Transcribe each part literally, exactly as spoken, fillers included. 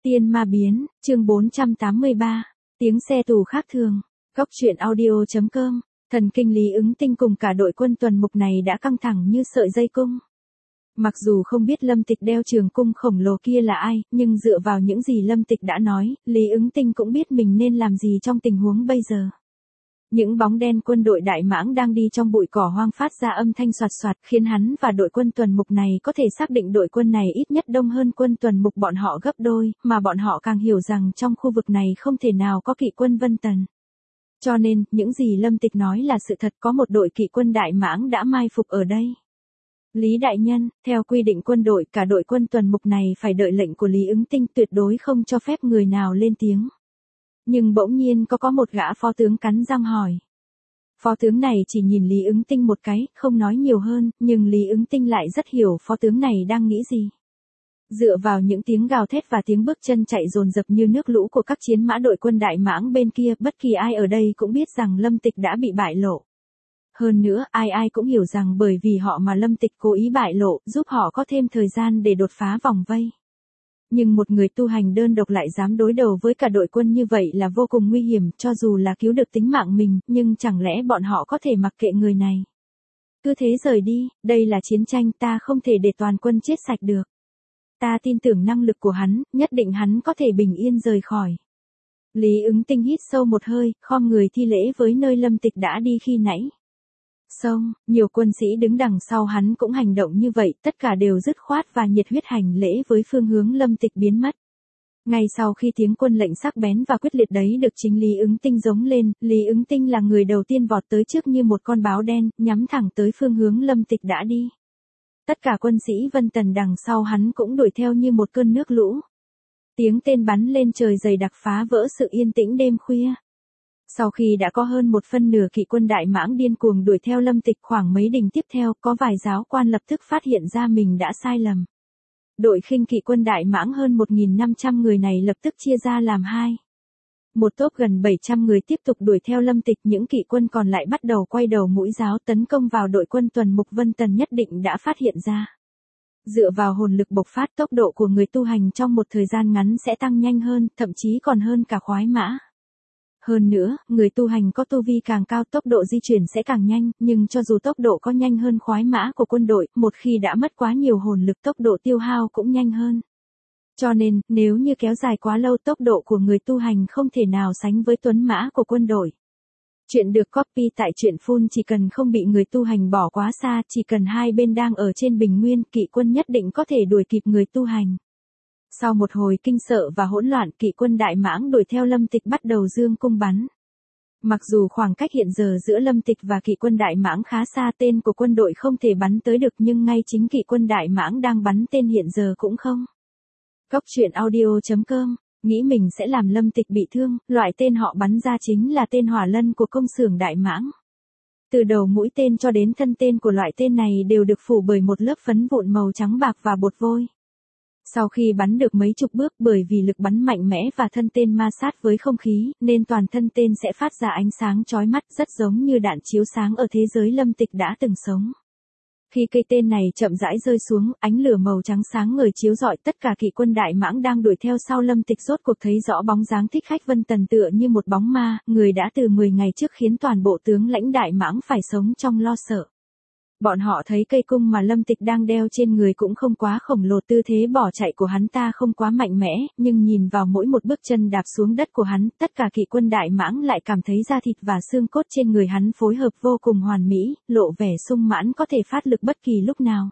Tiên ma biến, chương bốn trăm tám mươi ba, tiếng xe tù khác thường, góc truyện audio chấm com, thần kinh Lý Ứng Tinh cùng cả đội quân tuần mục này đã căng thẳng như sợi dây cung. Mặc dù không biết Lâm Tịch đeo trường cung khổng lồ kia là ai, nhưng dựa vào những gì Lâm Tịch đã nói, Lý Ứng Tinh cũng biết mình nên làm gì trong tình huống bây giờ. Những bóng đen quân đội Đại Mãng đang đi trong bụi cỏ hoang phát ra âm thanh soạt soạt khiến hắn và đội quân tuần mục này có thể xác định đội quân này ít nhất đông hơn quân tuần mục bọn họ gấp đôi, mà bọn họ càng hiểu rằng trong khu vực này không thể nào có kỵ quân Vân Tần. Cho nên, những gì Lâm Tịch nói là sự thật, có một đội kỵ quân Đại Mãng đã mai phục ở đây. Lý đại nhân, theo quy định quân đội, cả đội quân tuần mục này phải đợi lệnh của Lý Ứng Tinh, tuyệt đối không cho phép người nào lên tiếng. Nhưng bỗng nhiên có có một gã phó tướng cắn răng hỏi. Phó tướng này chỉ nhìn Lý Ứng Tinh một cái, không nói nhiều hơn, nhưng Lý Ứng Tinh lại rất hiểu phó tướng này đang nghĩ gì. Dựa vào những tiếng gào thét và tiếng bước chân chạy dồn dập như nước lũ của các chiến mã đội quân Đại Mãng bên kia, bất kỳ ai ở đây cũng biết rằng Lâm Tịch đã bị bại lộ. Hơn nữa, ai ai cũng hiểu rằng bởi vì họ mà Lâm Tịch cố ý bại lộ, giúp họ có thêm thời gian để đột phá vòng vây. Nhưng một người tu hành đơn độc lại dám đối đầu với cả đội quân như vậy là vô cùng nguy hiểm, cho dù là cứu được tính mạng mình, nhưng chẳng lẽ bọn họ có thể mặc kệ người này. Cứ thế rời đi, đây là chiến tranh, ta không thể để toàn quân chết sạch được. Ta tin tưởng năng lực của hắn, nhất định hắn có thể bình yên rời khỏi. Lý Ứng Tinh hít sâu một hơi, khom người thi lễ với nơi Lâm Tịch đã đi khi nãy. Xong, nhiều quân sĩ đứng đằng sau hắn cũng hành động như vậy, tất cả đều dứt khoát và nhiệt huyết hành lễ với phương hướng Lâm Tịch biến mất. Ngay sau khi tiếng quân lệnh sắc bén và quyết liệt đấy được chính Lý Ứng Tinh giống lên, Lý Ứng Tinh là người đầu tiên vọt tới trước như một con báo đen, nhắm thẳng tới phương hướng Lâm Tịch đã đi. Tất cả quân sĩ Vân Tần đằng sau hắn cũng đuổi theo như một cơn nước lũ. Tiếng tên bắn lên trời dày đặc phá vỡ sự yên tĩnh đêm khuya. Sau khi đã có hơn một phân nửa kỵ quân Đại Mãng điên cuồng đuổi theo Lâm Tịch, khoảng mấy đỉnh tiếp theo, có vài giáo quan lập tức phát hiện ra mình đã sai lầm. Đội khinh kỵ quân Đại Mãng hơn một nghìn năm trăm người này lập tức chia ra làm hai. Một tốp gần bảy trăm người tiếp tục đuổi theo Lâm Tịch, những kỵ quân còn lại bắt đầu quay đầu mũi giáo tấn công vào đội quân tuần mục Vân Tần nhất định đã phát hiện ra. Dựa vào hồn lực bộc phát, tốc độ của người tu hành trong một thời gian ngắn sẽ tăng nhanh hơn, thậm chí còn hơn cả khoái mã. Hơn nữa, người tu hành có tu vi càng cao tốc độ di chuyển sẽ càng nhanh, nhưng cho dù tốc độ có nhanh hơn khoái mã của quân đội, một khi đã mất quá nhiều hồn lực tốc độ tiêu hao cũng nhanh hơn. Cho nên, nếu như kéo dài quá lâu tốc độ của người tu hành không thể nào sánh với tuấn mã của quân đội. Chuyện được copy tại truyện Full, chỉ cần không bị người tu hành bỏ quá xa, chỉ cần hai bên đang ở trên bình nguyên, kỵ quân nhất định có thể đuổi kịp người tu hành. Sau một hồi kinh sợ và hỗn loạn, kỵ quân Đại Mãng đuổi theo Lâm Tịch bắt đầu dương cung bắn. Mặc dù khoảng cách hiện giờ giữa Lâm Tịch và kỵ quân Đại Mãng khá xa, tên của quân đội không thể bắn tới được, nhưng ngay chính kỵ quân Đại Mãng đang bắn tên hiện giờ cũng không. Góc truyện audio chấm com, nghĩ mình sẽ làm Lâm Tịch bị thương, loại tên họ bắn ra chính là tên hỏa lân của công xưởng Đại Mãng. Từ đầu mũi tên cho đến thân tên của loại tên này đều được phủ bởi một lớp phấn vụn màu trắng bạc và bột vôi. Sau khi bắn được mấy chục bước, bởi vì lực bắn mạnh mẽ và thân tên ma sát với không khí, nên toàn thân tên sẽ phát ra ánh sáng chói mắt, rất giống như đạn chiếu sáng ở thế giới Lâm Tịch đã từng sống. Khi cây tên này chậm rãi rơi xuống, ánh lửa màu trắng sáng ngời chiếu rọi, tất cả kỵ quân Đại Mãng đang đuổi theo sau Lâm Tịch rốt cuộc thấy rõ bóng dáng Thích Khách Vân Tần tựa như một bóng ma, người đã từ mười ngày trước khiến toàn bộ tướng lãnh Đại Mãng phải sống trong lo sợ. Bọn họ thấy cây cung mà Lâm Tịch đang đeo trên người cũng không quá khổng lồ, tư thế bỏ chạy của hắn ta không quá mạnh mẽ, nhưng nhìn vào mỗi một bước chân đạp xuống đất của hắn, tất cả kỵ quân Đại Mãng lại cảm thấy da thịt và xương cốt trên người hắn phối hợp vô cùng hoàn mỹ, lộ vẻ sung mãn có thể phát lực bất kỳ lúc nào.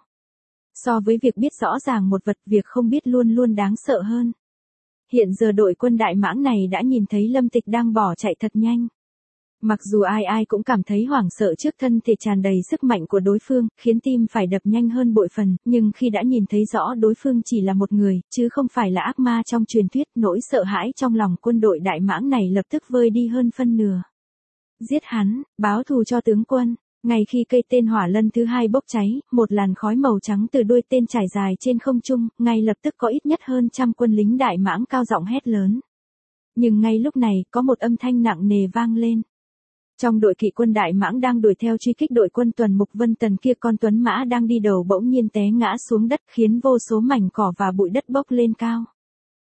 So với việc biết rõ ràng một vật, việc không biết luôn luôn đáng sợ hơn. Hiện giờ đội quân Đại Mãng này đã nhìn thấy Lâm Tịch đang bỏ chạy thật nhanh. Mặc dù ai ai cũng cảm thấy hoảng sợ trước thân thể tràn đầy sức mạnh của đối phương, khiến tim phải đập nhanh hơn bội phần, nhưng khi đã nhìn thấy rõ đối phương chỉ là một người, chứ không phải là ác ma trong truyền thuyết, nỗi sợ hãi trong lòng quân đội Đại Mãng này lập tức vơi đi hơn phân nửa. Giết hắn, báo thù cho tướng quân. Ngay khi cây tên hỏa lân thứ hai bốc cháy, một làn khói màu trắng từ đuôi tên trải dài trên không trung, ngay lập tức có ít nhất hơn trăm quân lính Đại Mãng cao giọng hét lớn. Nhưng ngay lúc này, có một âm thanh nặng nề vang lên. Trong đội kỵ quân Đại Mãng đang đuổi theo truy kích đội quân tuần mục Vân Tần kia, con tuấn mã đang đi đầu bỗng nhiên té ngã xuống đất, khiến vô số mảnh cỏ và bụi đất bốc lên cao.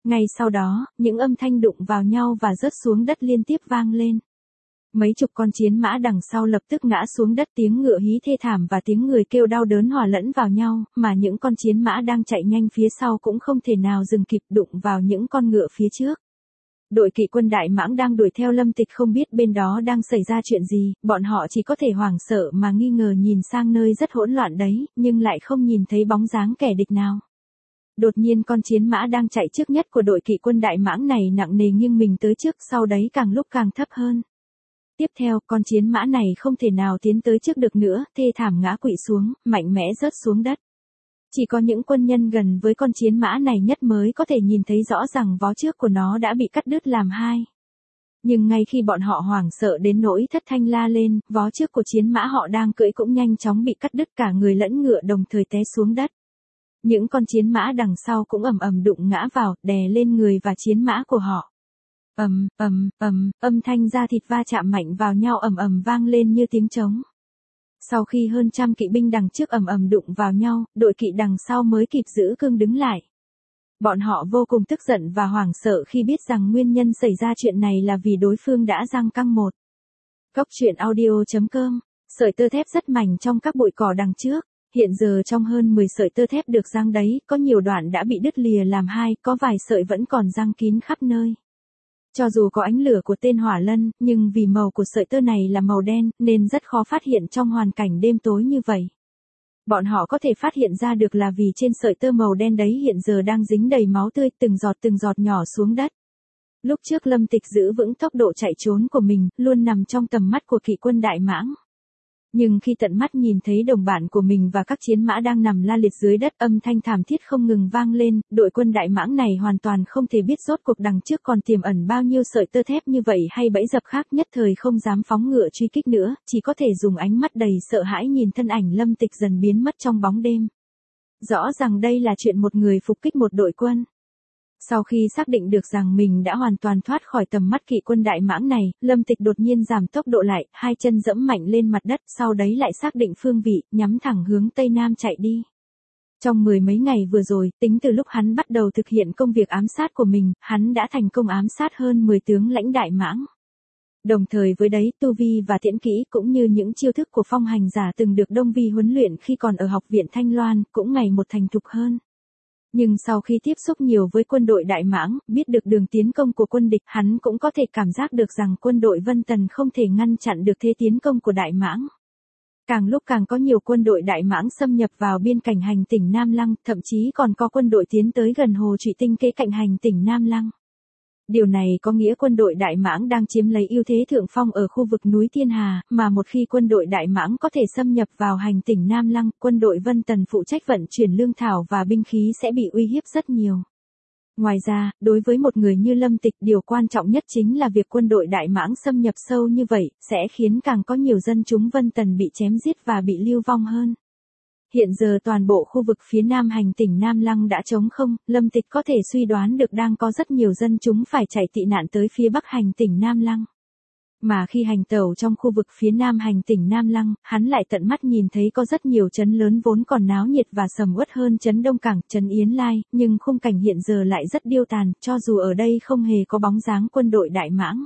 Ngay sau đó, những âm thanh đụng vào nhau và rớt xuống đất liên tiếp vang lên. Mấy chục con chiến mã đằng sau lập tức ngã xuống đất, tiếng ngựa hí thê thảm và tiếng người kêu đau đớn hòa lẫn vào nhau, mà những con chiến mã đang chạy nhanh phía sau cũng không thể nào dừng kịp, đụng vào những con ngựa phía trước. Đội kỵ quân Đại Mãng đang đuổi theo Lâm Tịch không biết bên đó đang xảy ra chuyện gì, bọn họ chỉ có thể hoảng sợ mà nghi ngờ nhìn sang nơi rất hỗn loạn đấy, nhưng lại không nhìn thấy bóng dáng kẻ địch nào. Đột nhiên con chiến mã đang chạy trước nhất của đội kỵ quân Đại Mãng này nặng nề nghiêng mình tới trước, sau đấy càng lúc càng thấp hơn. Tiếp theo, con chiến mã này không thể nào tiến tới trước được nữa, thê thảm ngã quỵ xuống, mạnh mẽ rớt xuống đất. Chỉ có những quân nhân gần với con chiến mã này nhất mới có thể nhìn thấy rõ rằng vó trước của nó đã bị cắt đứt làm hai. Nhưng ngay khi bọn họ hoảng sợ đến nỗi thất thanh la lên, vó trước của chiến mã họ đang cưỡi cũng nhanh chóng bị cắt đứt, cả người lẫn ngựa đồng thời té xuống đất. Những con chiến mã đằng sau cũng ầm ầm đụng ngã vào, đè lên người và chiến mã của họ. Ầm, ầm, ầm, âm thanh da thịt va chạm mạnh vào nhau ầm ầm vang lên như tiếng trống. Sau khi hơn trăm kỵ binh đằng trước ầm ầm đụng vào nhau, đội kỵ đằng sau mới kịp giữ cương đứng lại. Bọn họ vô cùng tức giận và hoảng sợ khi biết rằng nguyên nhân xảy ra chuyện này là vì đối phương đã giăng căng một. Cốc truyện audio chấm com. Sợi tơ thép rất mảnh trong các bụi cỏ đằng trước. Hiện giờ trong hơn mười sợi tơ thép được giăng đấy, có nhiều đoạn đã bị đứt lìa làm hai, có vài sợi vẫn còn giăng kín khắp nơi. Cho dù có ánh lửa của tên hỏa lân, nhưng vì màu của sợi tơ này là màu đen, nên rất khó phát hiện trong hoàn cảnh đêm tối như vậy. Bọn họ có thể phát hiện ra được là vì trên sợi tơ màu đen đấy hiện giờ đang dính đầy máu tươi, từng giọt từng giọt nhỏ xuống đất. Lúc trước Lâm Tịch giữ vững tốc độ chạy trốn của mình, luôn nằm trong tầm mắt của kỵ quân Đại Mãng. Nhưng khi tận mắt nhìn thấy đồng bạn của mình và các chiến mã đang nằm la liệt dưới đất, âm thanh thảm thiết không ngừng vang lên, đội quân Đại Mãng này hoàn toàn không thể biết rốt cuộc đằng trước còn tiềm ẩn bao nhiêu sợi tơ thép như vậy hay bẫy dập khác, nhất thời không dám phóng ngựa truy kích nữa, chỉ có thể dùng ánh mắt đầy sợ hãi nhìn thân ảnh Lâm Tịch dần biến mất trong bóng đêm. Rõ ràng đây là chuyện một người phục kích một đội quân. Sau khi xác định được rằng mình đã hoàn toàn thoát khỏi tầm mắt kỵ quân Đại Mãng này, Lâm Tịch đột nhiên giảm tốc độ lại, hai chân giẫm mạnh lên mặt đất, sau đấy lại xác định phương vị, nhắm thẳng hướng Tây Nam chạy đi. Trong mười mấy ngày vừa rồi, tính từ lúc hắn bắt đầu thực hiện công việc ám sát của mình, hắn đã thành công ám sát hơn mười tướng lãnh Đại Mãng. Đồng thời với đấy, tu vi và tiễn kỹ cũng như những chiêu thức của phong hành giả từng được Đông Vi huấn luyện khi còn ở học viện Thanh Loan, cũng ngày một thành thục hơn. Nhưng sau khi tiếp xúc nhiều với quân đội Đại Mãng, biết được đường tiến công của quân địch, hắn cũng có thể cảm giác được rằng quân đội Vân Tần không thể ngăn chặn được thế tiến công của Đại Mãng. Càng lúc càng có nhiều quân đội Đại Mãng xâm nhập vào biên cảnh hành tỉnh Nam Lăng, thậm chí còn có quân đội tiến tới gần hồ Trụy Tinh kế cạnh hành tỉnh Nam Lăng. Điều này có nghĩa quân đội Đại Mãng đang chiếm lấy ưu thế thượng phong ở khu vực núi Thiên Hà, mà một khi quân đội Đại Mãng có thể xâm nhập vào hành tỉnh Nam Lăng, quân đội Vân Tần phụ trách vận chuyển lương thảo và binh khí sẽ bị uy hiếp rất nhiều. Ngoài ra, đối với một người như Lâm Tịch, điều quan trọng nhất chính là việc quân đội Đại Mãng xâm nhập sâu như vậy, sẽ khiến càng có nhiều dân chúng Vân Tần bị chém giết và bị lưu vong hơn. Hiện giờ toàn bộ khu vực phía nam hành tỉnh Nam Lăng đã trống không, Lâm Tịch có thể suy đoán được đang có rất nhiều dân chúng phải chạy tị nạn tới phía bắc hành tỉnh Nam Lăng. Mà khi hành tẩu trong khu vực phía nam hành tỉnh Nam Lăng, hắn lại tận mắt nhìn thấy có rất nhiều trấn lớn vốn còn náo nhiệt và sầm uất hơn trấn Đông Cảng, trấn Yến Lai, nhưng khung cảnh hiện giờ lại rất điêu tàn, cho dù ở đây không hề có bóng dáng quân đội Đại Mãng.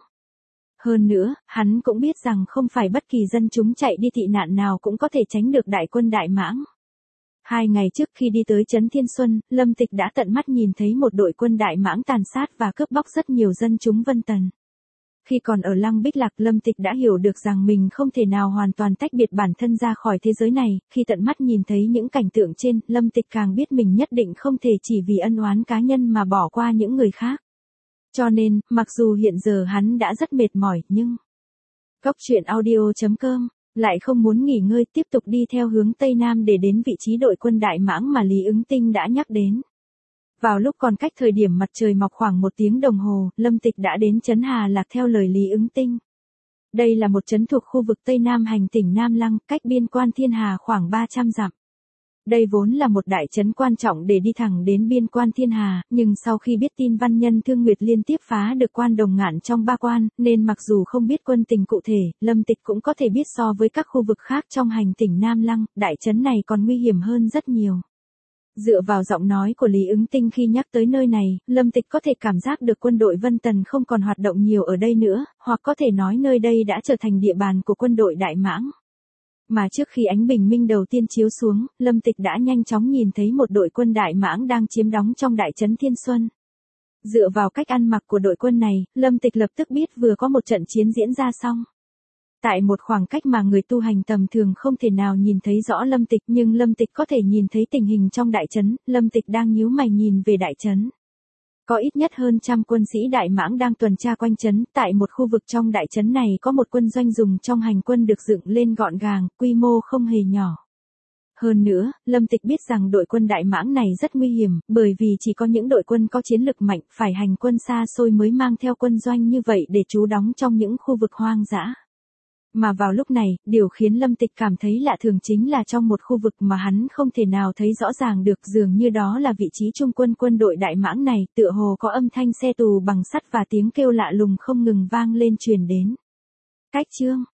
Hơn nữa, hắn cũng biết rằng không phải bất kỳ dân chúng chạy đi tị nạn nào cũng có thể tránh được đại quân Đại Mãng. Hai ngày trước khi đi tới trấn Thiên Xuân, Lâm Tịch đã tận mắt nhìn thấy một đội quân Đại Mãng tàn sát và cướp bóc rất nhiều dân chúng Vân Tần. Khi còn ở Lăng Bích Lạc, Lâm Tịch đã hiểu được rằng mình không thể nào hoàn toàn tách biệt bản thân ra khỏi thế giới này, khi tận mắt nhìn thấy những cảnh tượng trên, Lâm Tịch càng biết mình nhất định không thể chỉ vì ân oán cá nhân mà bỏ qua những người khác. Cho nên, mặc dù hiện giờ hắn đã rất mệt mỏi, nhưng Cốc truyện audio chấm com lại không muốn nghỉ ngơi, tiếp tục đi theo hướng Tây Nam để đến vị trí đội quân Đại Mãng mà Lý Ứng Tinh đã nhắc đến. Vào lúc còn cách thời điểm mặt trời mọc khoảng một tiếng đồng hồ, Lâm Tịch đã đến trấn Hà Lạc theo lời Lý Ứng Tinh. Đây là một trấn thuộc khu vực Tây Nam hành tỉnh Nam Lăng, cách biên quan Thiên Hà khoảng ba trăm dặm. Đây vốn là một đại trấn quan trọng để đi thẳng đến biên quan Thiên Hà, nhưng sau khi biết tin văn nhân Thương Nguyệt liên tiếp phá được quan Đồng Ngạn trong ba quan, nên mặc dù không biết quân tình cụ thể, Lâm Tịch cũng có thể biết so với các khu vực khác trong hành tỉnh Nam Lăng, đại trấn này còn nguy hiểm hơn rất nhiều. Dựa vào giọng nói của Lý Ứng Tinh khi nhắc tới nơi này, Lâm Tịch có thể cảm giác được quân đội Vân Tần không còn hoạt động nhiều ở đây nữa, hoặc có thể nói nơi đây đã trở thành địa bàn của quân đội Đại Mãng. Mà trước khi ánh bình minh đầu tiên chiếu xuống, Lâm Tịch đã nhanh chóng nhìn thấy một đội quân Đại Mãng đang chiếm đóng trong đại trấn Thiên Xuân. Dựa vào cách ăn mặc của đội quân này, Lâm Tịch lập tức biết vừa có một trận chiến diễn ra xong. Tại một khoảng cách mà người tu hành tầm thường không thể nào nhìn thấy rõ Lâm Tịch, nhưng Lâm Tịch có thể nhìn thấy tình hình trong đại trấn. Lâm Tịch đang nhíu mày nhìn về đại trấn. Có ít nhất hơn trăm quân sĩ Đại Mãng đang tuần tra quanh trấn, tại một khu vực trong đại trấn này có một quân doanh dùng trong hành quân được dựng lên gọn gàng, quy mô không hề nhỏ. Hơn nữa, Lâm Tịch biết rằng đội quân Đại Mãng này rất nguy hiểm, bởi vì chỉ có những đội quân có chiến lực mạnh, phải hành quân xa xôi mới mang theo quân doanh như vậy để trú đóng trong những khu vực hoang dã. Mà vào lúc này, điều khiến Lâm Tịch cảm thấy lạ thường chính là trong một khu vực mà hắn không thể nào thấy rõ ràng được, dường như đó là vị trí trung quân quân đội Đại Mãng này, tựa hồ có âm thanh xe tù bằng sắt và tiếng kêu lạ lùng không ngừng vang lên truyền đến. Cách chương